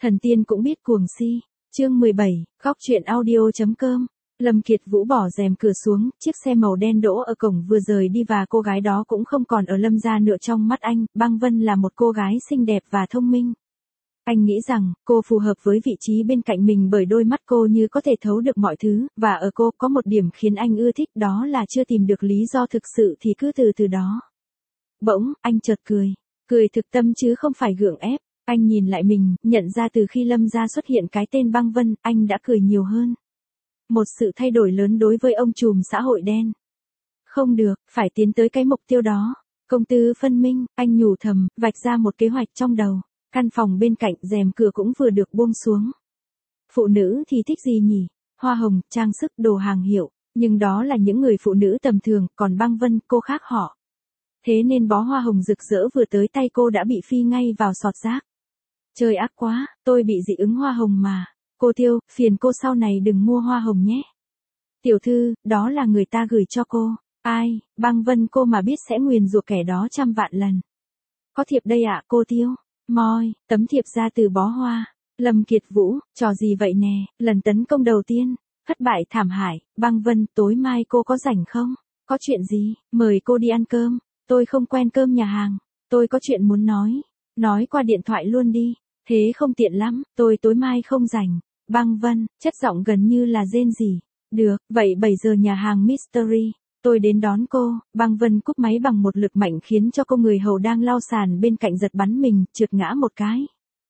Thần tiên cũng biết cuồng si. Chương 17, khóc chuyện audio.com. Lâm Kiệt Vũ bỏ rèm cửa xuống, chiếc xe màu đen đỗ ở cổng vừa rời đi và cô gái đó cũng không còn ở Lâm gia nữa trong mắt anh. Băng Vân là một cô gái xinh đẹp và thông minh. Anh nghĩ rằng, cô phù hợp với vị trí bên cạnh mình bởi đôi mắt cô như có thể thấu được mọi thứ, và ở cô có một điểm khiến anh ưa thích, đó là chưa tìm được lý do thực sự thì cứ từ từ đó. Bỗng, anh chợt cười. Cười thực tâm chứ không phải gượng ép. Anh nhìn lại mình, nhận ra từ khi Lâm gia xuất hiện cái tên Băng Vân, anh đã cười nhiều hơn. Một sự thay đổi lớn đối với ông trùm xã hội đen. Không được, phải tiến tới cái mục tiêu đó. Công tư phân minh, anh nhủ thầm, vạch ra một kế hoạch trong đầu. Căn phòng bên cạnh rèm cửa cũng vừa được buông xuống. Phụ nữ thì thích gì nhỉ? Hoa hồng, trang sức, đồ hàng hiệu. Nhưng đó là những người phụ nữ tầm thường, còn Băng Vân, cô khác họ. Thế nên bó hoa hồng rực rỡ vừa tới tay cô đã bị phi ngay vào sọt rác. Trời ác quá, tôi bị dị ứng hoa hồng mà. Cô Tiêu, phiền cô sau này đừng mua hoa hồng nhé. Tiểu thư, đó là người ta gửi cho cô. Ai, Băng Vân cô mà biết sẽ nguyền rủa kẻ đó trăm vạn lần. Có thiệp đây ạ cô Tiêu. Moi, tấm thiệp ra từ bó hoa. Lâm Kiệt Vũ, trò gì vậy nè, lần tấn công đầu tiên. Thất bại thảm hại. Băng Vân, tối mai cô có rảnh không? Có chuyện gì, mời cô đi ăn cơm. Tôi không quen cơm nhà hàng. Tôi có chuyện muốn nói. Nói qua điện thoại luôn đi. Thế không tiện lắm, tôi tối mai không rảnh. Băng Vân, chất giọng gần như là rên rỉ. Được, vậy 7 giờ nhà hàng Mystery. Tôi đến đón cô. Băng Vân cúp máy bằng một lực mạnh khiến cho cô người hầu đang lau sàn bên cạnh giật bắn mình, trượt ngã một cái.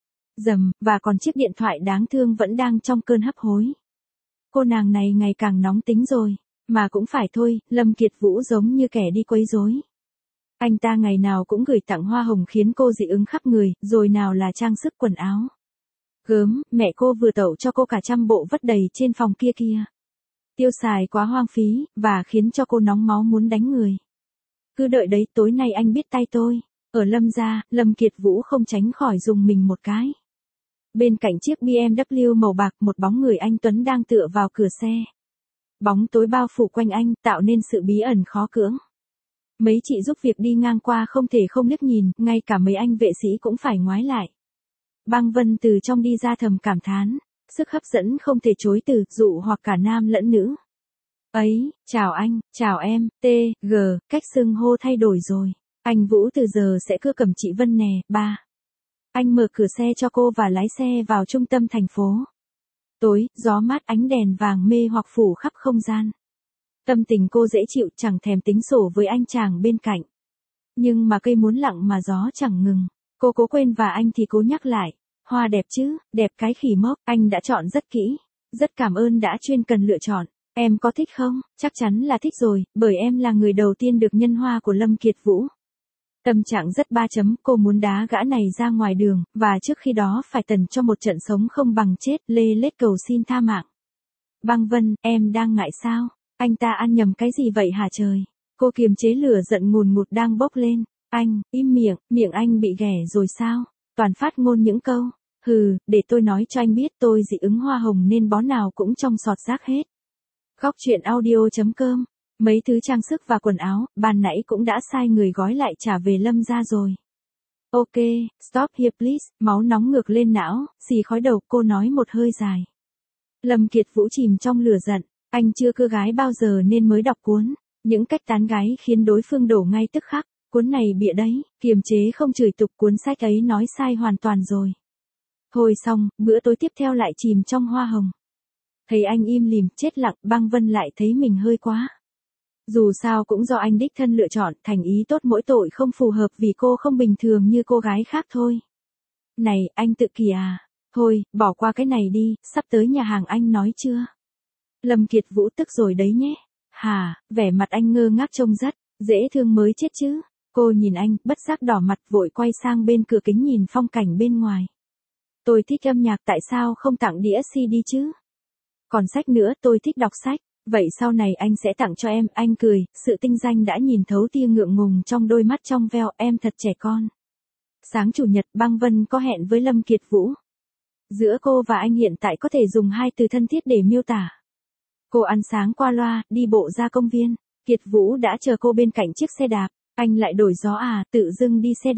Dầm, và còn chiếc điện thoại đáng thương vẫn đang trong cơn hấp hối. Cô nàng này ngày càng nóng tính rồi. Mà cũng phải thôi, Lâm Kiệt Vũ giống như kẻ đi quấy rối. Anh ta ngày nào cũng gửi tặng hoa hồng khiến cô dị ứng khắp người, rồi nào là trang sức quần áo. Gớm, mẹ cô vừa tậu cho cô cả 100 bộ vất đầy trên phòng kia kia. Tiêu xài quá hoang phí, và khiến cho cô nóng máu muốn đánh người. Cứ đợi đấy, tối nay anh biết tay tôi. Ở Lâm gia, Lâm Kiệt Vũ không tránh khỏi dùng mình một cái. Bên cạnh chiếc BMW màu bạc, một bóng người anh tuấn đang tựa vào cửa xe. Bóng tối bao phủ quanh anh, tạo nên sự bí ẩn khó cưỡng. Mấy chị giúp việc đi ngang qua không thể không liếc nhìn, ngay cả mấy anh vệ sĩ cũng phải ngoái lại. Băng Vân từ trong đi ra thầm cảm thán, sức hấp dẫn không thể chối từ, dụ hoặc cả nam lẫn nữ. Ấy, chào anh, chào em, T.G, cách xưng hô thay đổi rồi. Anh Vũ từ giờ sẽ cưa cầm chị Vân nè, ba. Anh mở cửa xe cho cô và lái xe vào trung tâm thành phố. Tối, gió mát ánh đèn vàng mê hoặc phủ khắp không gian. Tâm tình cô dễ chịu, chẳng thèm tính sổ với anh chàng bên cạnh. Nhưng mà cây muốn lặng mà gió chẳng ngừng. Cô cố quên và anh thì cố nhắc lại. Hoa đẹp chứ, đẹp cái khỉ mốc, anh đã chọn rất kỹ. Rất cảm ơn đã chuyên cần lựa chọn. Em có thích không? Chắc chắn là thích rồi, bởi em là người đầu tiên được nhân hoa của Lâm Kiệt Vũ. Tâm trạng rất cô muốn đá gã này ra ngoài đường, và trước khi đó phải tần cho một trận sống không bằng chết, lê lết cầu xin tha mạng. Băng Vân, em đang ngại sao? Anh ta ăn nhầm cái gì vậy hả trời? Cô kiềm chế lửa giận ngùn ngụt đang bốc lên. Anh, im miệng, miệng anh bị ghẻ rồi sao? Toàn phát ngôn những câu. Hừ, để tôi nói cho anh biết tôi dị ứng hoa hồng nên bó nào cũng trong sọt rác hết. Khóc chuyện audio.com. Mấy thứ trang sức và quần áo, ban nãy cũng đã sai người gói lại trả về Lâm gia rồi. Ok, stop here please, máu nóng ngược lên não, xì khói đầu, cô nói một hơi dài. Lâm Kiệt Vũ chìm trong lửa giận, anh chưa cưa gái bao giờ nên mới đọc cuốn. Những cách tán gái khiến đối phương đổ ngay tức khắc, cuốn này bịa đấy, kiềm chế không chửi tục, cuốn sách ấy nói sai hoàn toàn rồi. Thôi xong, bữa tối tiếp theo lại chìm trong hoa hồng. Thấy anh im lìm, chết lặng, Băng Vân lại thấy mình hơi quá. Dù sao cũng do anh đích thân lựa chọn, thành ý tốt mỗi tội không phù hợp vì cô không bình thường như cô gái khác thôi. Này, anh tự kỷ à? Thôi, bỏ qua cái này đi, sắp tới nhà hàng anh nói chưa? Lâm Kiệt Vũ tức rồi đấy nhé. Hà, vẻ mặt anh ngơ ngác trông rất dễ thương mới chết chứ. Cô nhìn anh, bất giác đỏ mặt vội quay sang bên cửa kính nhìn phong cảnh bên ngoài. Tôi thích âm nhạc, tại sao không tặng đĩa CD chứ? Còn sách nữa, tôi thích đọc sách. Vậy sau này anh sẽ tặng cho em, anh cười, sự tinh danh đã nhìn thấu tia ngượng ngùng trong đôi mắt trong veo, em thật trẻ con. Sáng chủ nhật, Băng Vân có hẹn với Lâm Kiệt Vũ. Giữa cô và anh hiện tại có thể dùng hai từ thân thiết để miêu tả. Cô ăn sáng qua loa, đi bộ ra công viên. Kiệt Vũ đã chờ cô bên cạnh chiếc xe đạp. Anh lại đổi gió à, tự dưng đi xe đạp.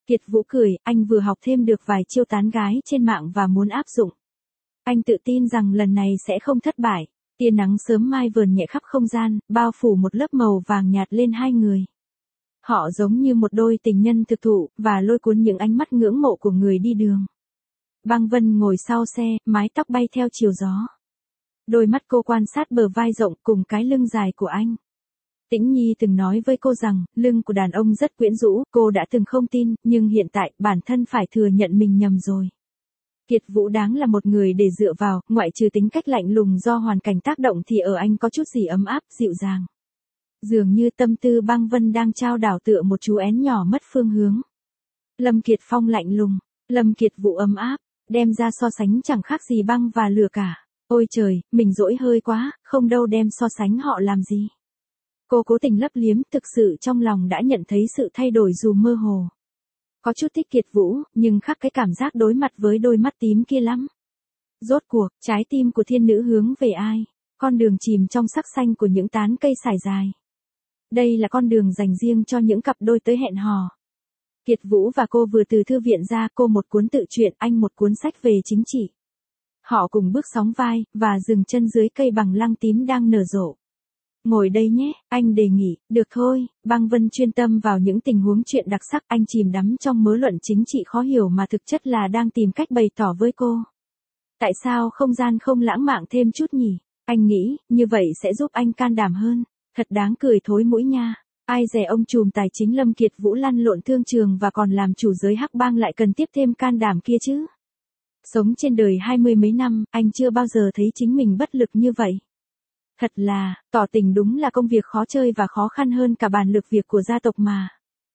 Kiệt Vũ cười, anh vừa học thêm được vài chiêu tán gái trên mạng và muốn áp dụng. Anh tự tin rằng lần này sẽ không thất bại. Tia nắng sớm mai vờn nhẹ khắp không gian, bao phủ một lớp màu vàng nhạt lên hai người. Họ giống như một đôi tình nhân thực thụ, và lôi cuốn những ánh mắt ngưỡng mộ của người đi đường. Băng Vân ngồi sau xe, mái tóc bay theo chiều gió. Đôi mắt cô quan sát bờ vai rộng cùng cái lưng dài của anh. Tĩnh Nhi từng nói với cô rằng, lưng của đàn ông rất quyến rũ, cô đã từng không tin, nhưng hiện tại, bản thân phải thừa nhận mình nhầm rồi. Kiệt Vũ đáng là một người để dựa vào, ngoại trừ tính cách lạnh lùng do hoàn cảnh tác động thì ở anh có chút gì ấm áp, dịu dàng. Dường như tâm tư Băng Vân đang trao đảo tựa một chú én nhỏ mất phương hướng. Lâm Kiệt Phong lạnh lùng, Lâm Kiệt Vũ ấm áp, đem ra so sánh chẳng khác gì băng và lửa cả. Ôi trời, mình dỗi hơi quá, không đâu đem so sánh họ làm gì. Cô cố tình lấp liếm, thực sự trong lòng đã nhận thấy sự thay đổi dù mơ hồ. Có chút thích Kiệt Vũ, nhưng khác cái cảm giác đối mặt với đôi mắt tím kia lắm. Rốt cuộc, trái tim của thiên nữ hướng về ai? Con đường chìm trong sắc xanh của những tán cây sải dài. Đây là con đường dành riêng cho những cặp đôi tới hẹn hò. Kiệt Vũ và cô vừa từ thư viện ra, cô một cuốn tự truyện, anh một cuốn sách về chính trị. Họ cùng bước sóng vai, và dừng chân dưới cây bằng lăng tím đang nở rộ. Ngồi đây nhé, anh đề nghị, được thôi. Băng Vân chuyên tâm vào những tình huống chuyện đặc sắc, anh chìm đắm trong mớ luận chính trị khó hiểu mà thực chất là đang tìm cách bày tỏ với cô. Tại sao không gian không lãng mạn thêm chút nhỉ? Anh nghĩ, như vậy sẽ giúp anh can đảm hơn. Thật đáng cười thối mũi nha. Ai dè ông trùm tài chính Lâm Kiệt Vũ lăn lộn thương trường và còn làm chủ giới hắc bang lại cần tiếp thêm can đảm kia chứ. Sống trên đời 20 mấy năm, anh chưa bao giờ thấy chính mình bất lực như vậy. Thật là, tỏ tình đúng là công việc khó chơi và khó khăn hơn cả bàn lược việc của gia tộc mà.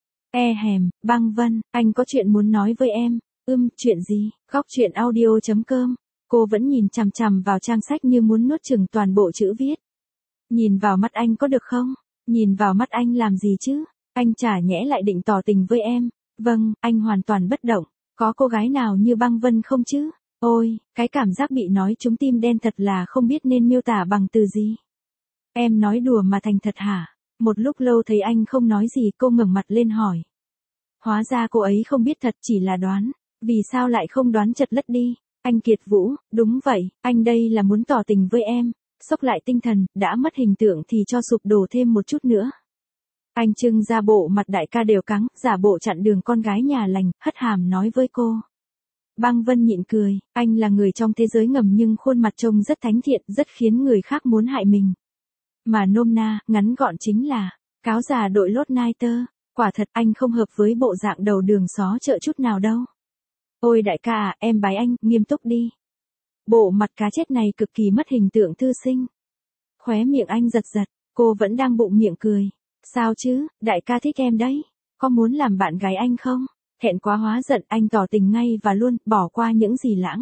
Băng Vân, anh có chuyện muốn nói với em. Chuyện gì? Góc chuyện audio.com. Cô vẫn nhìn chằm chằm vào trang sách như muốn nuốt chửng toàn bộ chữ viết. Nhìn vào mắt anh có được không? Nhìn vào mắt anh làm gì chứ? Anh chả nhẽ lại định tỏ tình với em. Vâng, anh hoàn toàn bất động. Có cô gái nào như Băng Vân không chứ? Ôi, cái cảm giác bị nói trúng tim đen thật là không biết nên miêu tả bằng từ gì. Em nói đùa mà thành thật hả? Một lúc lâu thấy anh không nói gì, cô ngẩng mặt lên hỏi. Hóa ra cô ấy không biết thật, chỉ là đoán. Vì sao lại không đoán chật lất đi? Anh Kiệt Vũ, đúng vậy, anh đây là muốn tỏ tình với em. Xốc lại tinh thần, đã mất hình tượng thì cho sụp đổ thêm một chút nữa. Anh trưng ra bộ mặt đại ca đều cắng, giả bộ chặn đường con gái nhà lành, hất hàm nói với cô. Băng Vân nhịn cười, anh là người trong thế giới ngầm nhưng khuôn mặt trông rất thánh thiện, rất khiến người khác muốn hại mình. Mà nôm na, ngắn gọn chính là, cáo già đội lốt nai tơ, quả thật anh không hợp với bộ dạng đầu đường xó chợ chút nào đâu. Ôi đại ca à, em bái anh, nghiêm túc đi. Bộ mặt cá chết này cực kỳ mất hình tượng thư sinh. Khóe miệng anh giật giật, cô vẫn đang bụng miệng cười. Sao chứ, đại ca thích em đấy, có muốn làm bạn gái anh không? Thẹn quá hóa giận, anh tỏ tình ngay và luôn, bỏ qua những gì lãng.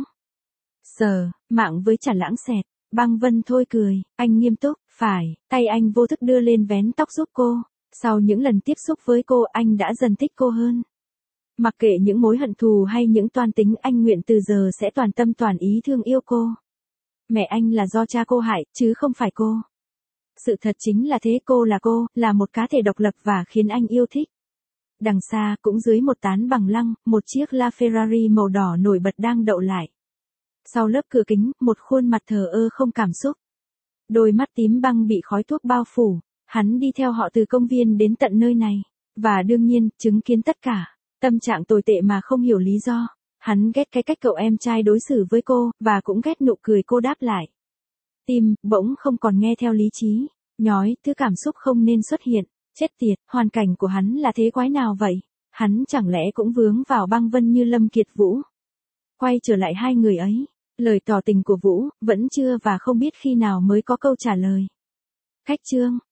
Mạng với chả lãng xẹt. Băng Vân thôi cười, anh nghiêm túc, phải, tay anh vô thức đưa lên vén tóc giúp cô. Sau những lần tiếp xúc với cô, anh đã dần thích cô hơn. Mặc kệ những mối hận thù hay những toan tính, anh nguyện từ giờ sẽ toàn tâm toàn ý thương yêu cô. Mẹ anh là do cha cô hại, chứ không phải cô. Sự thật chính là thế, cô là một cá thể độc lập và khiến anh yêu thích. Đằng xa, cũng dưới một tán bằng lăng, một chiếc LaFerrari màu đỏ nổi bật đang đậu lại. Sau lớp cửa kính, một khuôn mặt thờ ơ không cảm xúc. Đôi mắt tím băng bị khói thuốc bao phủ, hắn đi theo họ từ công viên đến tận nơi này. Và đương nhiên, chứng kiến tất cả. Tâm trạng tồi tệ mà không hiểu lý do. Hắn ghét cái cách cậu em trai đối xử với cô, và cũng ghét nụ cười cô đáp lại. Tim, bỗng không còn nghe theo lý trí. Nhói, thứ cảm xúc không nên xuất hiện. Chết tiệt, hoàn cảnh của hắn là thế quái nào vậy? Hắn chẳng lẽ cũng vướng vào Băng Vân như Lâm Kiệt Vũ? Quay trở lại hai người ấy. Lời tỏ tình của Vũ, vẫn chưa và không biết khi nào mới có câu trả lời. Khách chương.